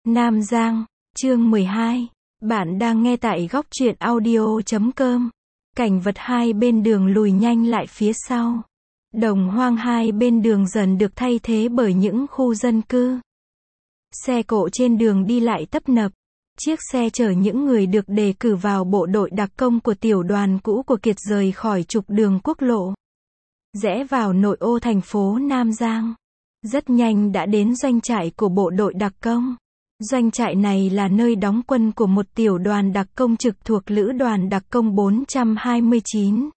Nam Giang, chương 12. Bạn đang nghe tại góc truyện audio.com. Cảnh vật hai bên đường lùi nhanh lại phía sau. Đồng hoang hai bên đường dần được thay thế bởi những khu dân cư. Xe cộ trên đường đi lại tấp nập. Chiếc xe chở những người được đề cử vào bộ đội đặc công của tiểu đoàn cũ của Kiệt rời khỏi trục đường quốc lộ, rẽ vào nội ô thành phố Nam Giang. Rất nhanh đã đến doanh trại của bộ đội đặc công. Doanh trại này là nơi đóng quân của một tiểu đoàn đặc công trực thuộc Lữ đoàn đặc công 429.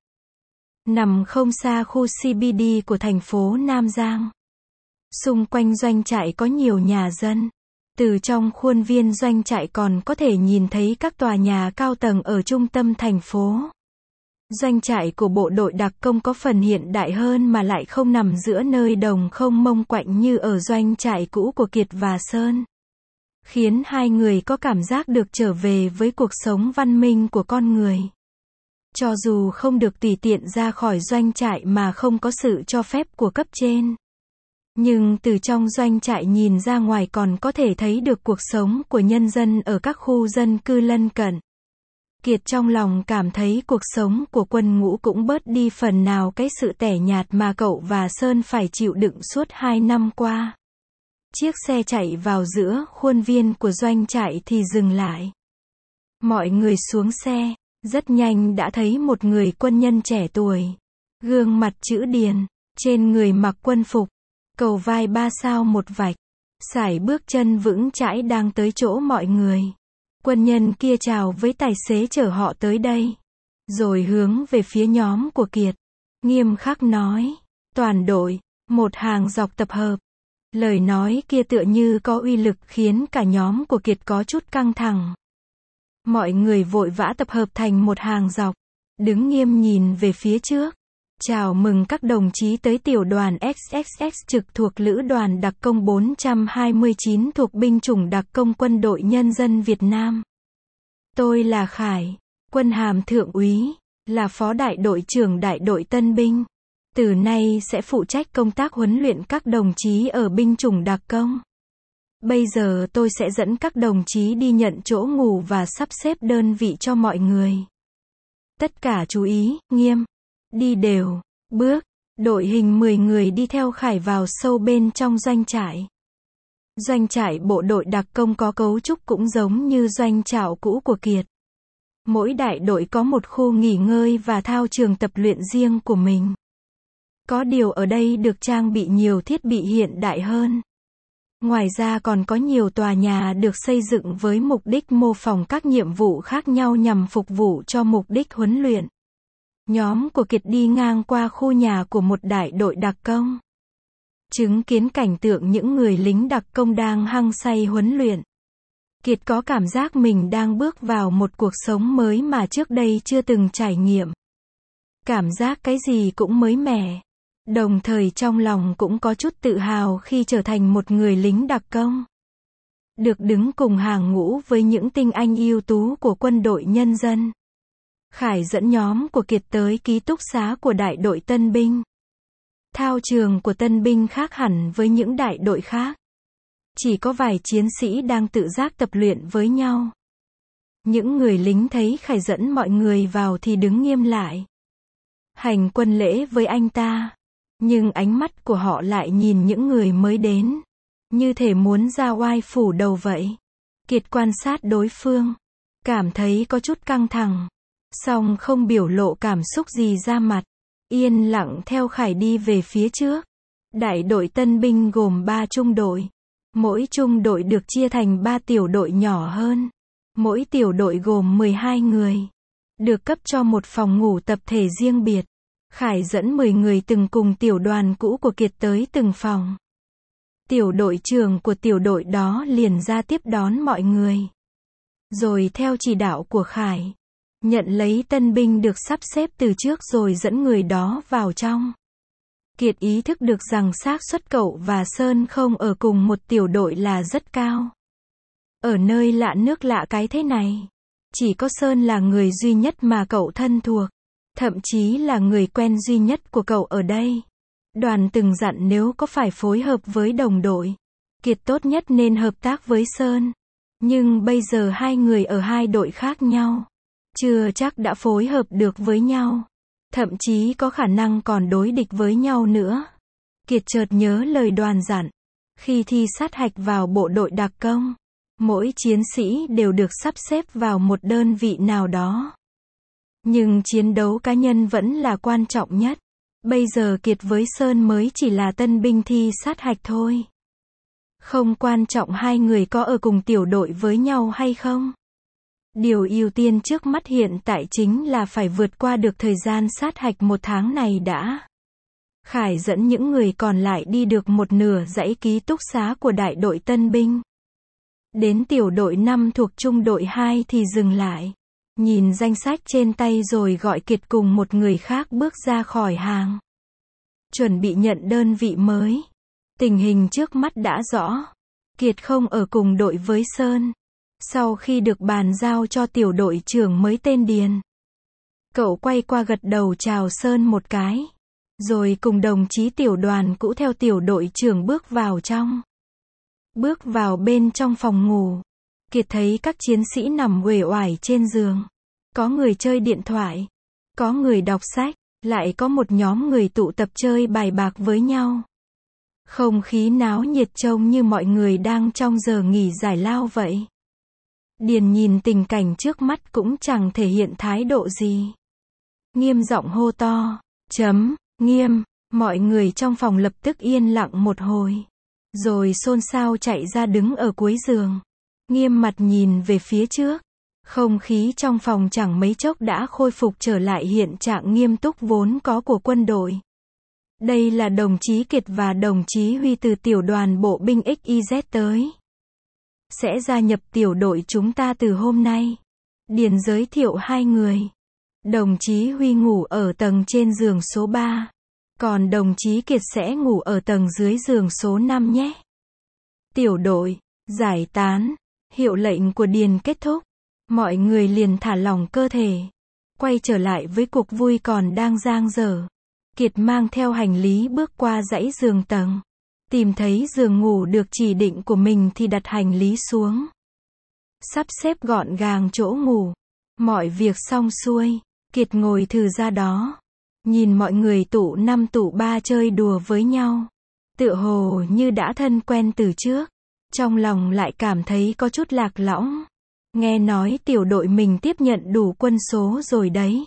Nằm không xa khu CBD của thành phố Nam Giang. Xung quanh doanh trại có nhiều nhà dân. Từ trong khuôn viên doanh trại còn có thể nhìn thấy các tòa nhà cao tầng ở trung tâm thành phố. Doanh trại của bộ đội đặc công có phần hiện đại hơn mà lại không nằm giữa nơi đồng không mông quạnh như ở doanh trại cũ của Kiệt và Sơn. Khiến hai người có cảm giác được trở về với cuộc sống văn minh của con người. Cho dù không được tùy tiện ra khỏi doanh trại mà không có sự cho phép của cấp trên. Nhưng từ trong doanh trại nhìn ra ngoài còn có thể thấy được cuộc sống của nhân dân ở các khu dân cư lân cận. Kiệt trong lòng cảm thấy cuộc sống của quân ngũ cũng bớt đi phần nào cái sự tẻ nhạt mà cậu và Sơn phải chịu đựng suốt 2 năm qua. Chiếc xe chạy vào giữa khuôn viên của doanh trại thì dừng lại. Mọi người xuống xe, rất nhanh đã thấy một người quân nhân trẻ tuổi. Gương mặt chữ điền, trên người mặc quân phục, cầu vai 3 sao một vạch, sải bước chân vững chãi đang tới chỗ mọi người. Quân nhân kia chào với tài xế chở họ tới đây. Rồi hướng về phía nhóm của Kiệt. Nghiêm khắc nói. Toàn đội, một hàng dọc tập hợp. Lời nói kia tựa như có uy lực khiến cả nhóm của Kiệt có chút căng thẳng. Mọi người vội vã tập hợp thành một hàng dọc. Đứng nghiêm nhìn về phía trước. Chào mừng các đồng chí tới tiểu đoàn XXX trực thuộc Lữ đoàn đặc công 429 thuộc binh chủng đặc công quân đội nhân dân Việt Nam. Tôi là Khải, quân hàm thượng úy, là phó đại đội trưởng đại đội tân binh. Từ nay sẽ phụ trách công tác huấn luyện các đồng chí ở binh chủng đặc công. Bây giờ tôi sẽ dẫn các đồng chí đi nhận chỗ ngủ và sắp xếp đơn vị cho mọi người. Tất cả chú ý, nghiêm. Đi đều, bước, đội hình 10 người đi theo Khải vào sâu bên trong doanh trại. Doanh trại bộ đội đặc công có cấu trúc cũng giống như doanh trại cũ của Kiệt. Mỗi đại đội có một khu nghỉ ngơi và thao trường tập luyện riêng của mình. Có điều ở đây được trang bị nhiều thiết bị hiện đại hơn. Ngoài ra còn có nhiều tòa nhà được xây dựng với mục đích mô phỏng các nhiệm vụ khác nhau nhằm phục vụ cho mục đích huấn luyện. Nhóm của Kiệt đi ngang qua khu nhà của một đại đội đặc công. Chứng kiến cảnh tượng những người lính đặc công đang hăng say huấn luyện. Kiệt có cảm giác mình đang bước vào một cuộc sống mới mà trước đây chưa từng trải nghiệm. Cảm giác cái gì cũng mới mẻ. Đồng thời trong lòng cũng có chút tự hào khi trở thành một người lính đặc công. Được đứng cùng hàng ngũ với những tinh anh ưu tú của quân đội nhân dân. Khải dẫn nhóm của Kiệt tới ký túc xá của đại đội tân binh. Thao trường của tân binh khác hẳn với những đại đội khác. Chỉ có vài chiến sĩ đang tự giác tập luyện với nhau. Những người lính thấy Khải dẫn mọi người vào thì đứng nghiêm lại. Hành quân lễ với anh ta. Nhưng ánh mắt của họ lại nhìn những người mới đến. Như thể muốn ra oai phủ đầu vậy. Kiệt quan sát đối phương. Cảm thấy có chút căng thẳng. Song không biểu lộ cảm xúc gì ra mặt. Yên lặng theo Khải đi về phía trước. Đại đội tân binh gồm 3 trung đội. Mỗi trung đội được chia thành 3 tiểu đội nhỏ hơn. Mỗi tiểu đội gồm 12 người. Được cấp cho một phòng ngủ tập thể riêng biệt. Khải dẫn 10 người từng cùng tiểu đoàn cũ của Kiệt tới từng phòng. Tiểu đội trưởng của tiểu đội đó liền ra tiếp đón mọi người. Rồi theo chỉ đạo của Khải. Nhận lấy tân binh được sắp xếp từ trước rồi dẫn người đó vào trong. Kiệt ý thức được rằng xác suất cậu và Sơn không ở cùng một tiểu đội là rất cao. Ở nơi lạ nước lạ cái thế này. Chỉ có Sơn là người duy nhất mà cậu thân thuộc. Thậm chí là người quen duy nhất của cậu ở đây. Đoàn từng dặn nếu có phải phối hợp với đồng đội, Kiệt tốt nhất nên hợp tác với Sơn. Nhưng bây giờ hai người ở hai đội khác nhau. Chưa chắc đã phối hợp được với nhau. Thậm chí có khả năng còn đối địch với nhau nữa. Kiệt chợt nhớ lời Đoàn dặn. Khi thi sát hạch vào bộ đội đặc công, mỗi chiến sĩ đều được sắp xếp vào một đơn vị nào đó. Nhưng chiến đấu cá nhân vẫn là quan trọng nhất. Bây giờ Kiệt với Sơn mới chỉ là tân binh thi sát hạch thôi. Không quan trọng hai người có ở cùng tiểu đội với nhau hay không. Điều ưu tiên trước mắt hiện tại chính là phải vượt qua được thời gian sát hạch 1 tháng này đã. Khải dẫn những người còn lại đi được một nửa dãy ký túc xá của đại đội tân binh. Đến tiểu đội 5 thuộc trung đội 2 thì dừng lại. Nhìn danh sách trên tay rồi gọi Kiệt cùng một người khác bước ra khỏi hàng. Chuẩn bị nhận đơn vị mới. Tình hình trước mắt đã rõ. Kiệt không ở cùng đội với Sơn. Sau khi được bàn giao cho tiểu đội trưởng mới tên Điền. Cậu quay qua gật đầu chào Sơn một cái. Rồi cùng đồng chí tiểu đoàn cũ theo tiểu đội trưởng bước vào trong. Bước vào bên trong phòng ngủ. Kiệt thấy các chiến sĩ nằm uể oải trên giường. Có người chơi điện thoại. Có người đọc sách. Lại có một nhóm người tụ tập chơi bài bạc với nhau. Không khí náo nhiệt trông như mọi người đang trong giờ nghỉ giải lao vậy. Điền nhìn tình cảnh trước mắt cũng chẳng thể hiện thái độ gì. Nghiêm giọng hô to. Nghiêm. Mọi người trong phòng lập tức yên lặng một hồi. Rồi xôn xao chạy ra đứng ở cuối giường. Nghiêm mặt nhìn về phía trước. Không khí trong phòng chẳng mấy chốc đã khôi phục trở lại hiện trạng nghiêm túc vốn có của quân đội. Đây là đồng chí Kiệt và đồng chí Huy từ tiểu đoàn bộ binh XYZ tới. Sẽ gia nhập tiểu đội chúng ta từ hôm nay. Điền giới thiệu hai người. Đồng chí Huy ngủ ở tầng trên giường số 3. Còn đồng chí Kiệt sẽ ngủ ở tầng dưới giường số 5 nhé. Tiểu đội, giải tán. Hiệu lệnh của Điền kết thúc. Mọi người liền thả lỏng cơ thể. Quay trở lại với cuộc vui còn đang dang dở. Kiệt mang theo hành lý bước qua dãy giường tầng. Tìm thấy giường ngủ được chỉ định của mình thì đặt hành lý xuống. Sắp xếp gọn gàng chỗ ngủ. Mọi việc xong xuôi. Kiệt ngồi thừ ra đó. Nhìn mọi người tụ 5 tụ 3 chơi đùa với nhau. Tựa hồ như đã thân quen từ trước. Trong lòng lại cảm thấy có chút lạc lõng. Nghe nói tiểu đội mình tiếp nhận đủ quân số rồi đấy.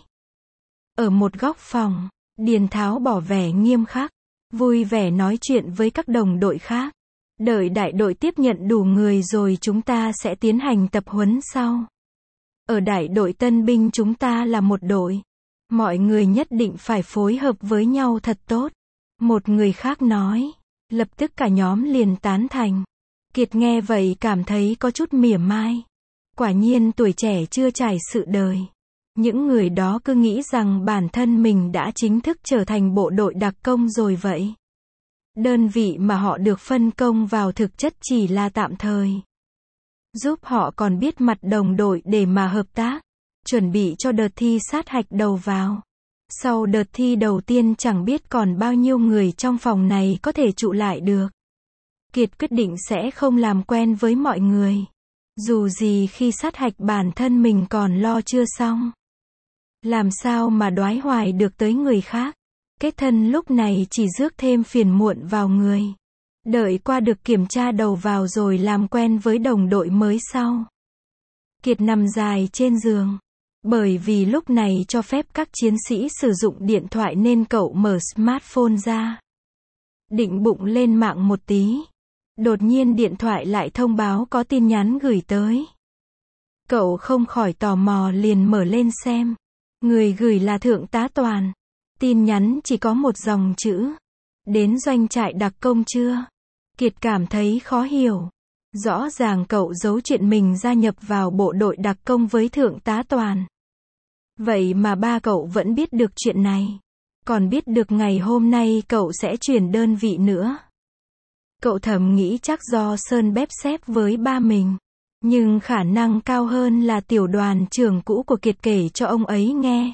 Ở một góc phòng, Điền tháo bỏ vẻ nghiêm khắc. Vui vẻ nói chuyện với các đồng đội khác. Đợi đại đội tiếp nhận đủ người rồi chúng ta sẽ tiến hành tập huấn sau. Ở đại đội tân binh chúng ta là một đội. Mọi người nhất định phải phối hợp với nhau thật tốt. Một người khác nói. Lập tức cả nhóm liền tán thành. Kiệt nghe vậy cảm thấy có chút mỉa mai. Quả nhiên tuổi trẻ chưa trải sự đời. Những người đó cứ nghĩ rằng bản thân mình đã chính thức trở thành bộ đội đặc công rồi vậy. Đơn vị mà họ được phân công vào thực chất chỉ là tạm thời. Giúp họ còn biết mặt đồng đội để mà hợp tác. Chuẩn bị cho đợt thi sát hạch đầu vào. Sau đợt thi đầu tiên chẳng biết còn bao nhiêu người trong phòng này có thể trụ lại được. Kiệt quyết định sẽ không làm quen với mọi người. Dù gì khi sát hạch bản thân mình còn lo chưa xong. Làm sao mà đoái hoài được tới người khác. Kết thân lúc này chỉ rước thêm phiền muộn vào người. Đợi qua được kiểm tra đầu vào rồi làm quen với đồng đội mới sau. Kiệt nằm dài trên giường. Bởi vì lúc này cho phép các chiến sĩ sử dụng điện thoại nên cậu mở smartphone ra. Định bụng lên mạng một tí. Đột nhiên điện thoại lại thông báo có tin nhắn gửi tới. Cậu không khỏi tò mò liền mở lên xem. Người gửi là Thượng tá Toàn. Tin nhắn chỉ có một dòng chữ. Đến doanh trại đặc công chưa? Kiệt cảm thấy khó hiểu. Rõ ràng cậu giấu chuyện mình gia nhập vào bộ đội đặc công với Thượng tá Toàn. Vậy mà ba cậu vẫn biết được chuyện này. Còn biết được ngày hôm nay cậu sẽ chuyển đơn vị nữa. Cậu thầm nghĩ chắc do Sơn bếp xếp với ba mình. Nhưng khả năng cao hơn là tiểu đoàn trưởng cũ của Kiệt kể cho ông ấy nghe.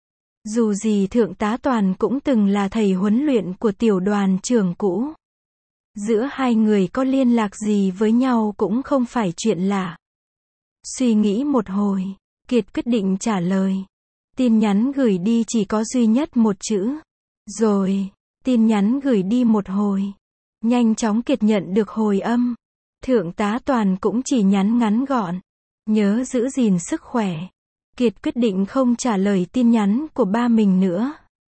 Dù gì Thượng tá Toàn cũng từng là thầy huấn luyện của tiểu đoàn trưởng cũ. Giữa hai người có liên lạc gì với nhau cũng không phải chuyện lạ. Suy nghĩ một hồi, Kiệt quyết định trả lời. Tin nhắn gửi đi chỉ có duy nhất một chữ. Rồi, tin nhắn gửi đi một hồi. Nhanh chóng Kiệt nhận được hồi âm. Thượng tá Toàn cũng chỉ nhắn ngắn gọn. Nhớ giữ gìn sức khỏe. Kiệt quyết định không trả lời tin nhắn của ba mình nữa.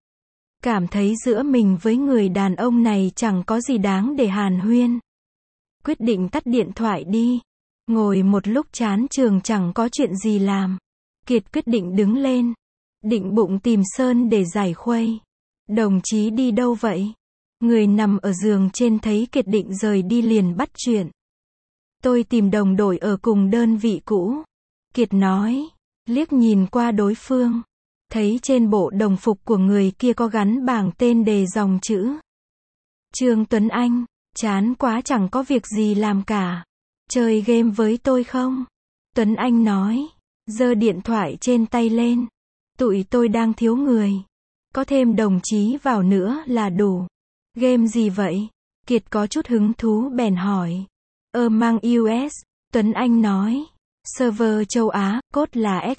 Cảm thấy giữa mình với người đàn ông này chẳng có gì đáng để hàn huyên. Quyết định tắt điện thoại đi. Ngồi một lúc chán trường chẳng có chuyện gì làm. Kiệt quyết định đứng lên. Định bụng tìm Sơn để giải khuây. Đồng chí đi đâu vậy? Người nằm ở giường trên thấy Kiệt định rời đi liền bắt chuyện. Tôi tìm đồng đội ở cùng đơn vị cũ. Kiệt nói. Liếc nhìn qua đối phương. Thấy trên bộ đồng phục của người kia có gắn bảng tên đề dòng chữ. Trương Tuấn Anh. Chán quá chẳng có việc gì làm cả. Chơi game với tôi không? Tuấn Anh nói. Giơ điện thoại trên tay lên. Tụi tôi đang thiếu người. Có thêm đồng chí vào nữa là đủ. Game gì vậy? Kiệt có chút hứng thú bèn hỏi. Mang US. Tuấn Anh nói. Server châu Á, code là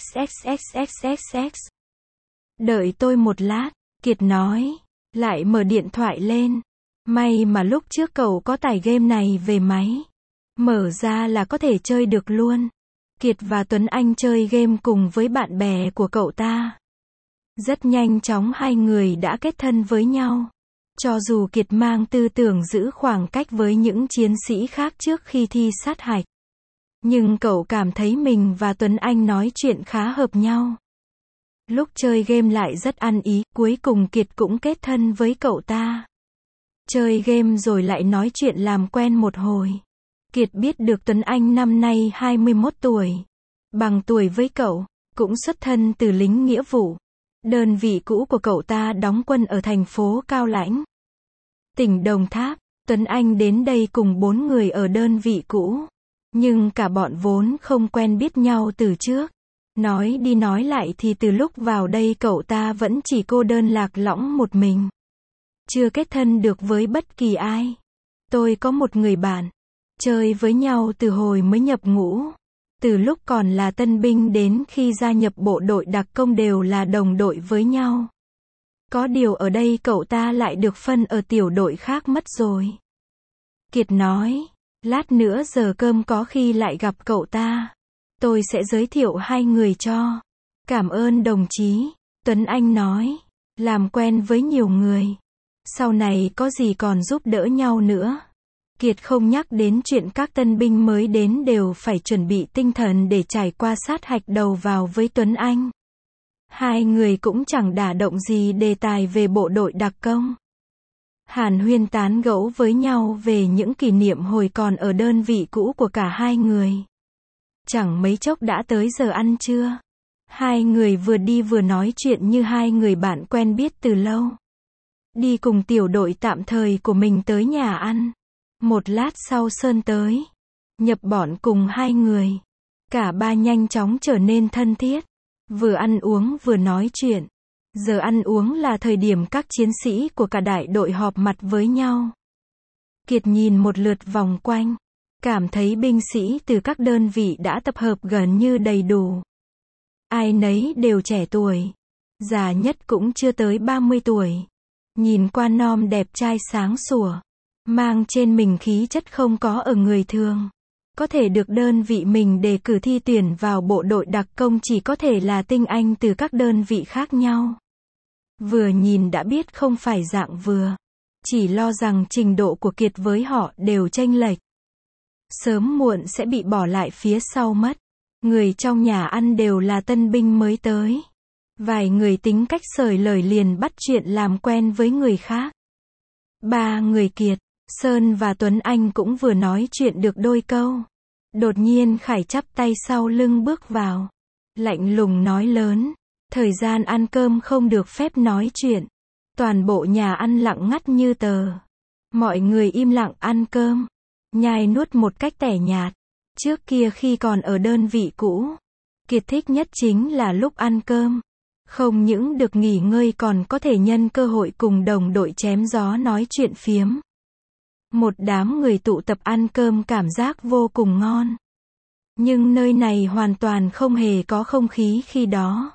XXXXXX. Đợi tôi một lát. Kiệt nói. Lại mở điện thoại lên. May mà lúc trước cậu có tải game này về máy. Mở ra là có thể chơi được luôn. Kiệt và Tuấn Anh chơi game cùng với bạn bè của cậu ta. Rất nhanh chóng hai người đã kết thân với nhau. Cho dù Kiệt mang tư tưởng giữ khoảng cách với những chiến sĩ khác trước khi thi sát hạch. Nhưng cậu cảm thấy mình và Tuấn Anh nói chuyện khá hợp nhau. Lúc chơi game lại rất ăn ý, cuối cùng Kiệt cũng kết thân với cậu ta. Chơi game rồi lại nói chuyện làm quen một hồi. Kiệt biết được Tuấn Anh năm nay 21 tuổi. Bằng tuổi với cậu, cũng xuất thân từ lính nghĩa vụ. Đơn vị cũ của cậu ta đóng quân ở thành phố Cao Lãnh, tỉnh Đồng Tháp. Tuấn Anh đến đây cùng 4 người ở đơn vị cũ. Nhưng cả bọn vốn không quen biết nhau từ trước. Nói đi nói lại thì từ lúc vào đây cậu ta vẫn chỉ cô đơn lạc lõng một mình. Chưa kết thân được với bất kỳ ai. Tôi có một người bạn. Chơi với nhau từ hồi mới nhập ngũ. Từ lúc còn là tân binh đến khi gia nhập bộ đội đặc công đều là đồng đội với nhau. Có điều ở đây cậu ta lại được phân ở tiểu đội khác mất rồi. Kiệt nói. Lát nữa giờ cơm có khi lại gặp cậu ta. Tôi sẽ giới thiệu hai người cho. Cảm ơn đồng chí. Tuấn Anh nói. Làm quen với nhiều người. Sau này có gì còn giúp đỡ nhau nữa. Kiệt không nhắc đến chuyện các tân binh mới đến đều phải chuẩn bị tinh thần để trải qua sát hạch đầu vào với Tuấn Anh. Hai người cũng chẳng đả động gì đề tài về bộ đội đặc công. Hàn huyên tán gẫu với nhau về những kỷ niệm hồi còn ở đơn vị cũ của cả hai người. Chẳng mấy chốc đã tới giờ ăn trưa. Hai người vừa đi vừa nói chuyện như hai người bạn quen biết từ lâu. Đi cùng tiểu đội tạm thời của mình tới nhà ăn. Một lát sau Sơn tới. Nhập bọn cùng hai người. Cả ba nhanh chóng trở nên thân thiết. Vừa ăn uống vừa nói chuyện. Giờ ăn uống là thời điểm các chiến sĩ của cả đại đội họp mặt với nhau. Kiệt nhìn một lượt vòng quanh. Cảm thấy binh sĩ từ các đơn vị đã tập hợp gần như đầy đủ. Ai nấy đều trẻ tuổi. Già nhất cũng chưa tới 30 tuổi. Nhìn qua non đẹp trai sáng sủa. Mang trên mình khí chất không có ở người thường. Có thể được đơn vị mình đề cử thi tuyển vào bộ đội đặc công chỉ có thể là tinh anh từ các đơn vị khác nhau. Vừa nhìn đã biết không phải dạng vừa. Chỉ lo rằng trình độ của Kiệt với họ đều chênh lệch. Sớm muộn sẽ bị bỏ lại phía sau mất. Người trong nhà ăn đều là tân binh mới tới. Vài người tính cách xởi lởi liền bắt chuyện làm quen với người khác. Ba người Kiệt, Sơn và Tuấn Anh cũng vừa nói chuyện được đôi câu. Đột nhiên Khải chắp tay sau lưng bước vào. Lạnh lùng nói lớn. Thời gian ăn cơm không được phép nói chuyện. Toàn bộ nhà ăn lặng ngắt như tờ. Mọi người im lặng ăn cơm. Nhai nuốt một cách tẻ nhạt. Trước kia khi còn ở đơn vị cũ, Kiệt thích nhất chính là lúc ăn cơm. Không những được nghỉ ngơi còn có thể nhân cơ hội cùng đồng đội chém gió nói chuyện phiếm. Một đám người tụ tập ăn cơm cảm giác vô cùng ngon. Nhưng nơi này hoàn toàn không hề có không khí khi đó.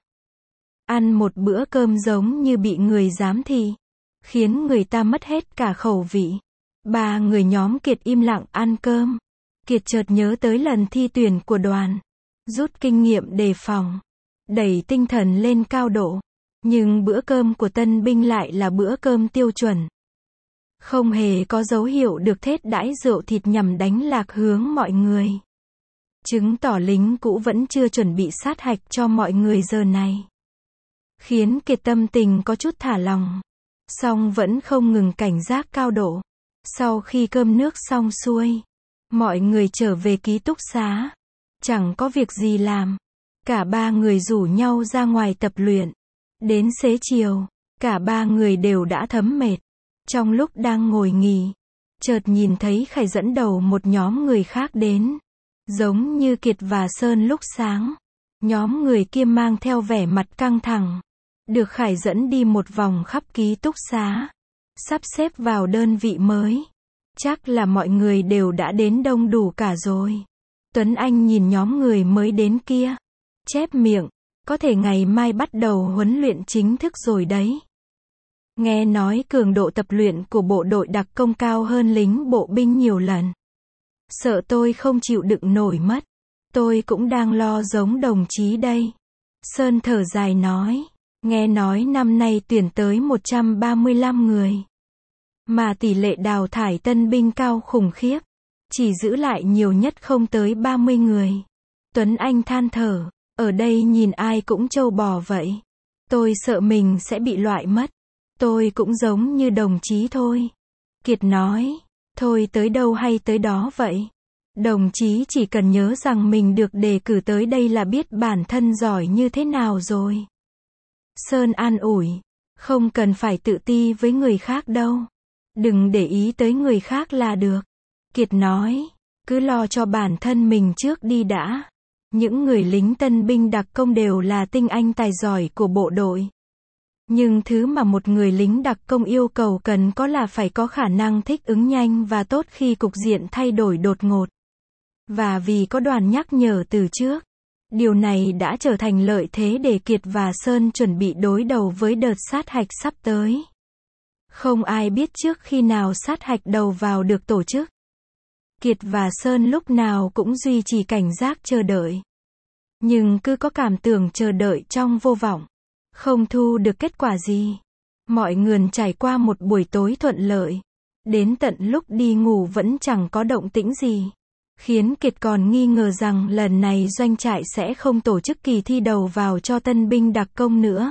Ăn một bữa cơm giống như bị người giám thị, khiến người ta mất hết cả khẩu vị. Ba người nhóm Kiệt im lặng ăn cơm. Kiệt chợt nhớ tới lần thi tuyển của đoàn. Rút kinh nghiệm đề phòng. Đẩy tinh thần lên cao độ. Nhưng bữa cơm của tân binh lại là bữa cơm tiêu chuẩn. Không hề có dấu hiệu được thết đãi rượu thịt nhằm đánh lạc hướng mọi người. Chứng tỏ lính cũ vẫn chưa chuẩn bị sát hạch cho mọi người giờ này. Khiến Kiệt tâm tình có chút thả lòng. Song vẫn không ngừng cảnh giác cao độ. Sau khi cơm nước xong xuôi, mọi người trở về ký túc xá. Chẳng có việc gì làm. Cả ba người rủ nhau ra ngoài tập luyện. Đến xế chiều, cả ba người đều đã thấm mệt. Trong lúc đang ngồi nghỉ, chợt nhìn thấy Khải dẫn đầu một nhóm người khác đến. Giống như Kiệt và Sơn lúc sáng. Nhóm người kia mang theo vẻ mặt căng thẳng. Được Khải dẫn đi một vòng khắp ký túc xá. Sắp xếp vào đơn vị mới. Chắc là mọi người đều đã đến đông đủ cả rồi. Tuấn Anh nhìn nhóm người mới đến kia. Chép miệng. Có thể ngày mai bắt đầu huấn luyện chính thức rồi đấy. Nghe nói cường độ tập luyện của bộ đội đặc công cao hơn lính bộ binh nhiều lần. Sợ tôi không chịu đựng nổi mất. Tôi cũng đang lo giống đồng chí đây. Sơn thở dài nói. Nghe nói năm nay tuyển tới 135 người. Mà tỷ lệ đào thải tân binh cao khủng khiếp. Chỉ giữ lại nhiều nhất không tới 30 người. Tuấn Anh than thở. Ở đây nhìn ai cũng trâu bò vậy. Tôi sợ mình sẽ bị loại mất. Tôi cũng giống như đồng chí thôi. Kiệt nói. Thôi tới đâu hay tới đó vậy. Đồng chí chỉ cần nhớ rằng mình được đề cử tới đây là biết bản thân giỏi như thế nào rồi. Sơn an ủi. Không cần phải tự ti với người khác đâu. Đừng để ý tới người khác là được. Kiệt nói. Cứ lo cho bản thân mình trước đi đã. Những người lính tân binh đặc công đều là tinh anh tài giỏi của bộ đội. Nhưng thứ mà một người lính đặc công yêu cầu cần có là phải có khả năng thích ứng nhanh và tốt khi cục diện thay đổi đột ngột. Và vì có đoàn nhắc nhở từ trước, điều này đã trở thành lợi thế để Kiệt và Sơn chuẩn bị đối đầu với đợt sát hạch sắp tới. Không ai biết trước khi nào sát hạch đầu vào được tổ chức. Kiệt và Sơn lúc nào cũng duy trì cảnh giác chờ đợi. Nhưng cứ có cảm tưởng chờ đợi trong vô vọng. Không thu được kết quả gì. Mọi người trải qua một buổi tối thuận lợi. Đến tận lúc đi ngủ vẫn chẳng có động tĩnh gì. Khiến Kiệt còn nghi ngờ rằng lần này doanh trại sẽ không tổ chức kỳ thi đầu vào cho tân binh đặc công nữa.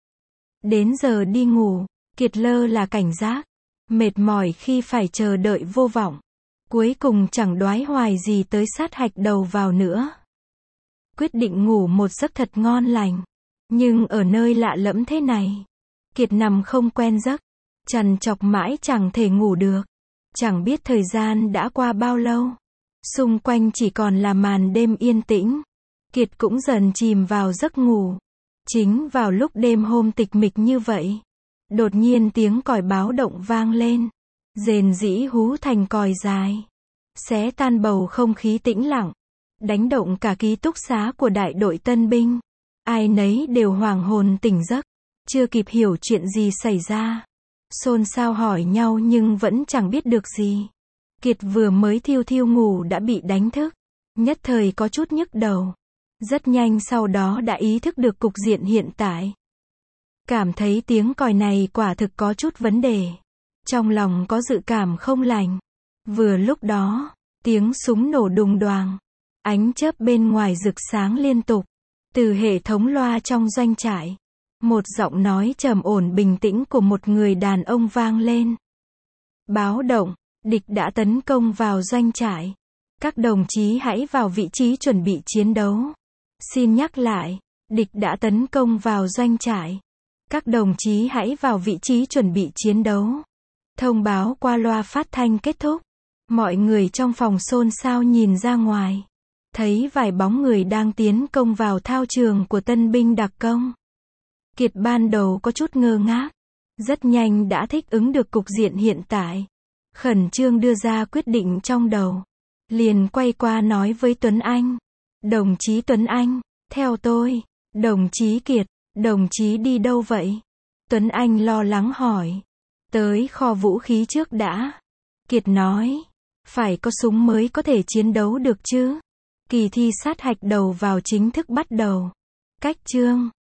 Đến giờ đi ngủ, Kiệt lơ là cảnh giác. Mệt mỏi khi phải chờ đợi vô vọng. Cuối cùng chẳng đoái hoài gì tới sát hạch đầu vào nữa. Quyết định ngủ một giấc thật ngon lành. Nhưng ở nơi lạ lẫm thế này, Kiệt nằm không quen giấc. Trằn trọc mãi chẳng thể ngủ được. Chẳng biết thời gian đã qua bao lâu. Xung quanh chỉ còn là màn đêm yên tĩnh. Kiệt cũng dần chìm vào giấc ngủ. Chính vào lúc đêm hôm tịch mịch như vậy, đột nhiên tiếng còi báo động vang lên. Rền rĩ hú thành còi dài. Xé tan bầu không khí tĩnh lặng. Đánh động cả ký túc xá của đại đội tân binh. Ai nấy đều hoảng hồn tỉnh giấc. Chưa kịp hiểu chuyện gì xảy ra. Xôn xao hỏi nhau nhưng vẫn chẳng biết được gì. Kiệt vừa mới thiêu thiêu ngủ đã bị đánh thức. Nhất thời có chút nhức đầu. Rất nhanh sau đó đã ý thức được cục diện hiện tại. Cảm thấy tiếng còi này quả thực có chút vấn đề. Trong lòng có dự cảm không lành. Vừa lúc đó, tiếng súng nổ đùng đoàng. Ánh chớp bên ngoài rực sáng liên tục. Từ hệ thống loa trong doanh trại, một giọng nói trầm ổn bình tĩnh của một người đàn ông vang lên. Báo động, địch đã tấn công vào doanh trại. Các đồng chí hãy vào vị trí chuẩn bị chiến đấu. Xin nhắc lại, địch đã tấn công vào doanh trại. Các đồng chí hãy vào vị trí chuẩn bị chiến đấu. Thông báo qua loa phát thanh kết thúc. Mọi người trong phòng xôn xao nhìn ra ngoài. Thấy vài bóng người đang tiến công vào thao trường của tân binh đặc công. Kiệt ban đầu có chút ngơ ngác. Rất nhanh đã thích ứng được cục diện hiện tại. Khẩn trương đưa ra quyết định trong đầu. Liền quay qua nói với Tuấn Anh. Đồng chí Tuấn Anh, theo tôi. Đồng chí Kiệt, đồng chí đi đâu vậy? Tuấn Anh lo lắng hỏi. Tới kho vũ khí trước đã. Kiệt nói. Phải có súng mới có thể chiến đấu được chứ. Kỳ thi sát hạch đầu vào chính thức bắt đầu. Cách chương